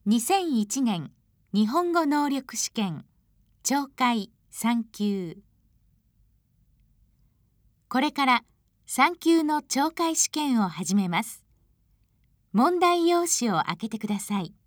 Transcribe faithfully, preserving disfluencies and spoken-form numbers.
にせんいちねん日本語能力試験懲戒さん級。これからさん級の懲戒試験を始めます。問題用紙を開けてください。